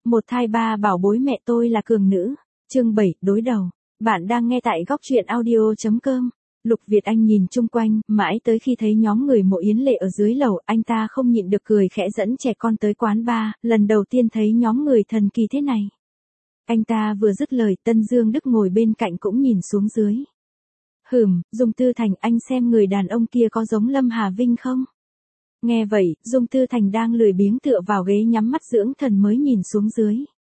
Một thai ba bảo bối mẹ tôi là cường nữ. Chương 7, đối đầu. Bạn đang nghe tại góc truyện audio.com. Lục Việt Anh nhìn chung quanh, mãi tới khi thấy nhóm người Mộ Yến Lệ ở dưới lầu, anh ta không nhịn được cười khẽ dẫn trẻ con tới quán bar, lần đầu tiên thấy nhóm người thần kỳ thế này. Anh ta vừa dứt lời, Tân Dương Đức ngồi bên cạnh cũng nhìn xuống dưới. Dung Tư Thành, anh xem người đàn ông kia có giống Lâm Hà Vinh không? Nghe vậy, Dung Tư Thành đang lười biếng tựa vào ghế nhắm mắt dưỡng thần mới nhìn xuống dưới.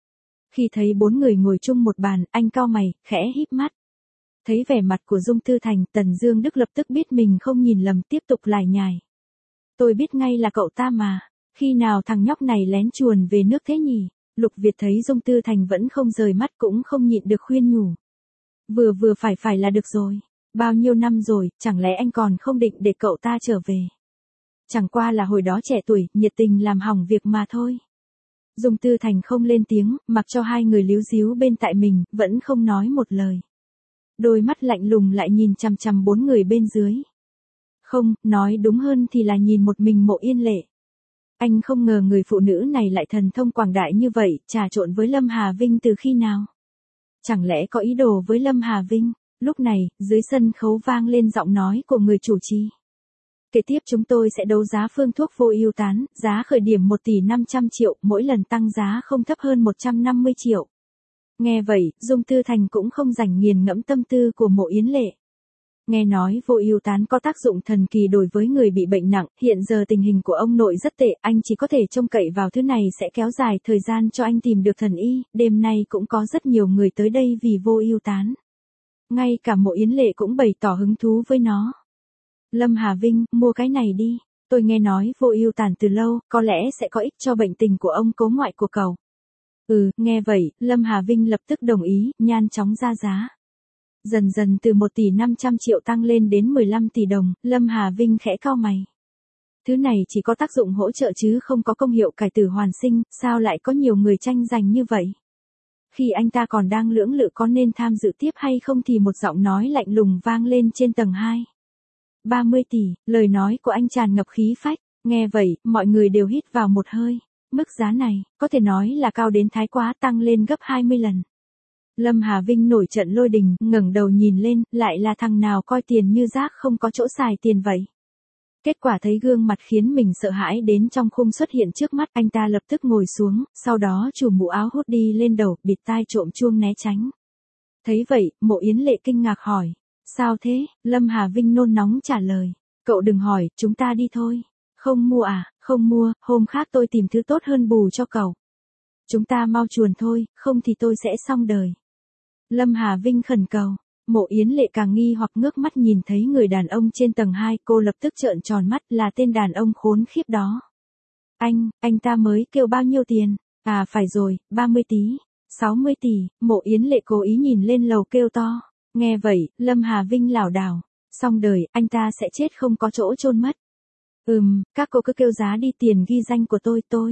Khi thấy 4 người ngồi chung một bàn, anh cau mày, khẽ híp mắt. Thấy vẻ mặt của Dung Tư Thành, Tần Dương Đức lập tức biết mình không nhìn lầm, tiếp tục lải nhải. Tôi biết ngay là cậu ta mà, khi nào thằng nhóc này lén chuồn về nước thế nhỉ? Lục Việt thấy Dung Tư Thành vẫn không rời mắt cũng không nhịn được khuyên nhủ. Vừa phải là được rồi, bao nhiêu năm rồi, chẳng lẽ anh còn không định để cậu ta trở về? Chẳng qua là hồi đó trẻ tuổi, nhiệt tình làm hỏng việc mà thôi. Dung Tư Thành không lên tiếng, mặc cho hai người líu díu bên tại mình, vẫn không nói một lời. Đôi mắt lạnh lùng lại nhìn chằm chằm 4 người bên dưới. Không, nói đúng hơn thì là nhìn một mình Mộ Yên Lệ. Anh không ngờ người phụ nữ này lại thần thông quảng đại như vậy, trà trộn với Lâm Hà Vinh từ khi nào? Chẳng lẽ có ý đồ với Lâm Hà Vinh? Lúc này, dưới sân khấu vang lên giọng nói của người chủ trì. Kế tiếp chúng tôi sẽ đấu giá phương thuốc vô ưu tán, giá khởi điểm 1 tỷ 500 triệu, mỗi lần tăng giá không thấp hơn 150 triệu. Nghe vậy, Dung Tư Thành cũng không rảnh nghiền ngẫm tâm tư của Mộ Yến Lệ. Nghe nói vô ưu tán có tác dụng thần kỳ đối với người bị bệnh nặng, hiện giờ tình hình của ông nội rất tệ, anh chỉ có thể trông cậy vào thứ này sẽ kéo dài thời gian cho anh tìm được thần y, đêm nay cũng có rất nhiều người tới đây vì vô ưu tán. Ngay cả Mộ Yến Lệ cũng bày tỏ hứng thú với nó. Lâm Hà Vinh, mua cái này đi, tôi nghe nói vô ưu tán từ lâu, có lẽ sẽ có ích cho bệnh tình của ông cố ngoại của cậu. Nghe vậy, Lâm Hà Vinh lập tức đồng ý, nhanh chóng ra giá. Dần dần từ 1 tỷ 500 triệu tăng lên đến 15 tỷ đồng, Lâm Hà Vinh khẽ cau mày. Thứ này chỉ có tác dụng hỗ trợ chứ không có công hiệu cải tử hoàn sinh, sao lại có nhiều người tranh giành như vậy? Khi anh ta còn đang lưỡng lự có nên tham dự tiếp hay không thì một giọng nói lạnh lùng vang lên trên tầng 2. 30 tỷ, lời nói của anh tràn ngập khí phách, nghe vậy, mọi người đều hít vào một hơi. Mức giá này, có thể nói là cao đến thái quá, tăng lên gấp 20 lần. Lâm Hà Vinh nổi trận lôi đình, ngẩng đầu nhìn lên, lại là thằng nào coi tiền như rác không có chỗ xài tiền vậy. Kết quả thấy gương mặt khiến mình sợ hãi đến trong khung xuất hiện trước mắt, anh ta lập tức ngồi xuống, sau đó chùm mũ áo hút đi lên đầu, bịt tai trộm chuông né tránh. Thấy vậy, Mộ Yến Lệ kinh ngạc hỏi. Sao thế? Lâm Hà Vinh nôn nóng trả lời. Cậu đừng hỏi, chúng ta đi thôi. Không mua à? Không mua, hôm khác tôi tìm thứ tốt hơn bù cho cậu. Chúng ta mau chuồn thôi, không thì tôi sẽ xong đời. Lâm Hà Vinh khẩn cầu. Mộ Yến Lệ càng nghi hoặc ngước mắt nhìn thấy người đàn ông trên tầng 2, cô lập tức trợn tròn mắt, là tên đàn ông khốn khiếp đó. Anh ta mới kêu bao nhiêu tiền? À phải rồi, 30 tí, 60 tỷ, Mộ Yến Lệ cố ý nhìn lên lầu kêu to. Nghe vậy, Lâm Hà Vinh lảo đảo. Xong đời, anh ta sẽ chết không có chỗ chôn mất. Các cô cứ kêu giá đi, tiền ghi danh của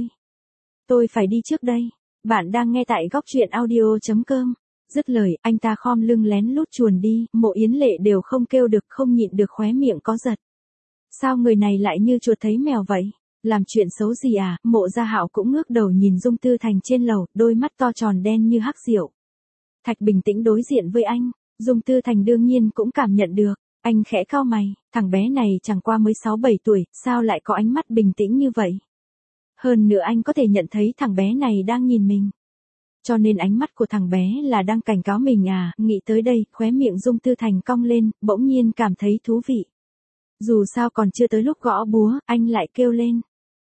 tôi phải đi trước đây. Bạn đang nghe tại góc truyện audio.com. Dứt lời, anh ta khom lưng lén lút chuồn đi, Mộ Yến Lệ đều không kêu được, không nhịn được khóe miệng có giật. Sao người này lại như chuột thấy mèo vậy? Làm chuyện xấu gì à? Mộ Gia Hạo cũng ngước đầu nhìn Dung Tư Thành trên lầu, đôi mắt to tròn đen như hắc rượu. Thạch bình tĩnh đối diện với anh, Dung Tư Thành đương nhiên cũng cảm nhận được. Anh khẽ cau mày, thằng bé này chẳng qua mới 6-7 tuổi, sao lại có ánh mắt bình tĩnh như vậy? Hơn nữa anh có thể nhận thấy thằng bé này đang nhìn mình. Cho nên ánh mắt của thằng bé là đang cảnh cáo mình à? Nghĩ tới đây, khóe miệng Dung Tư Thành cong lên, bỗng nhiên cảm thấy thú vị. Dù sao còn chưa tới lúc gõ búa, anh lại kêu lên.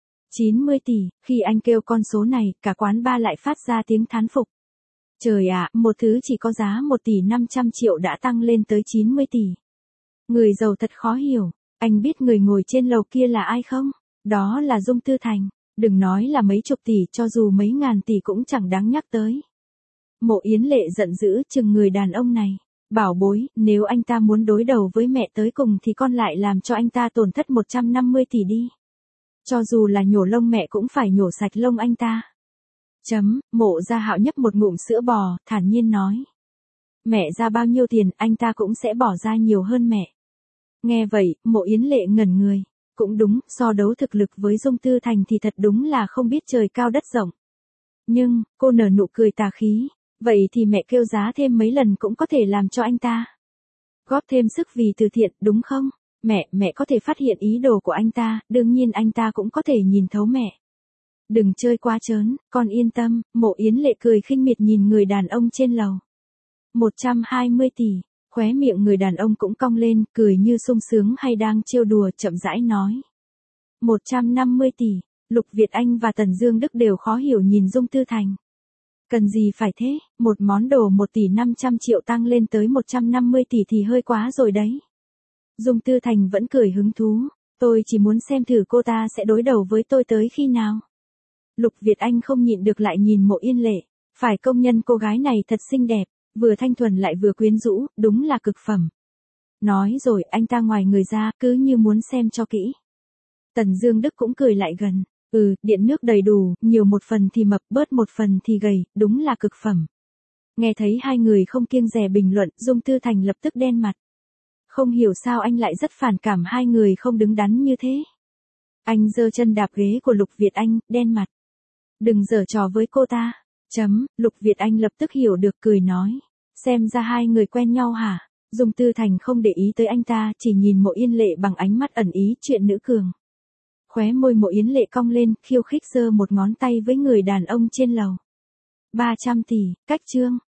90 tỷ, khi anh kêu con số này, cả quán bar lại phát ra tiếng thán phục. Trời ạ, một thứ chỉ có giá 1 tỷ 500 triệu đã tăng lên tới 90 tỷ. Người giàu thật khó hiểu, anh biết người ngồi trên lầu kia là ai không? Đó là Dung Tư Thành, đừng nói là mấy chục tỷ, cho dù mấy ngàn tỷ cũng chẳng đáng nhắc tới. Mộ Yến Lệ giận dữ chừng người đàn ông này, bảo bối, nếu anh ta muốn đối đầu với mẹ tới cùng thì con lại làm cho anh ta tổn thất 150 tỷ đi. Cho dù là nhổ lông mẹ cũng phải nhổ sạch lông anh ta. Mộ Gia Hạo nhấp một ngụm sữa bò, thản nhiên nói. Mẹ ra bao nhiêu tiền, anh ta cũng sẽ bỏ ra nhiều hơn mẹ. Nghe vậy, Mộ Yến Lệ ngẩn người. Cũng đúng, so đấu thực lực với Dung Tư Thành thì thật đúng là không biết trời cao đất rộng. Nhưng, cô nở nụ cười tà khí. Vậy thì mẹ kêu giá thêm mấy lần cũng có thể làm cho anh ta. Góp thêm sức vì từ thiện, đúng không? Mẹ có thể phát hiện ý đồ của anh ta, đương nhiên anh ta cũng có thể nhìn thấu mẹ. Đừng chơi quá trớn, con yên tâm, Mộ Yến Lệ cười khinh miệt nhìn người đàn ông trên lầu. 120 tỷ, khóe miệng người đàn ông cũng cong lên, cười như sung sướng hay đang trêu đùa, chậm rãi nói. 150 tỷ, Lục Việt Anh và Tần Dương Đức đều khó hiểu nhìn Dung Tư Thành. Cần gì phải thế, một món đồ 1 tỷ 500 triệu tăng lên tới 150 tỷ thì hơi quá rồi đấy. Dung Tư Thành vẫn cười hứng thú, tôi chỉ muốn xem thử cô ta sẽ đối đầu với tôi tới khi nào. Lục Việt Anh không nhịn được lại nhìn Mộ Yên Lệ, phải công nhận cô gái này thật xinh đẹp, vừa thanh thuần lại vừa quyến rũ, đúng là cực phẩm. Nói rồi anh ta ngoài người ra, cứ như muốn xem cho kỹ. Tần Dương Đức cũng cười lại gần, điện nước đầy đủ, nhiều một phần thì mập, bớt một phần thì gầy, đúng là cực phẩm. Nghe thấy hai người không kiêng dè bình luận, Dung Tư Thành lập tức đen mặt. Không hiểu sao anh lại rất phản cảm hai người không đứng đắn như thế. Anh giơ chân đạp ghế của Lục Việt Anh, đen mặt. Đừng giở trò với cô ta. Lục Việt Anh lập tức hiểu được, cười nói. Xem ra hai người quen nhau hả? Dung Tư Thành không để ý tới anh ta, chỉ nhìn Mộ Yên Lệ bằng ánh mắt ẩn ý chuyện nữ cường. Khóe môi Mộ Yến Lệ cong lên, khiêu khích giơ một ngón tay với người đàn ông trên lầu. 300 tỷ, cách chương.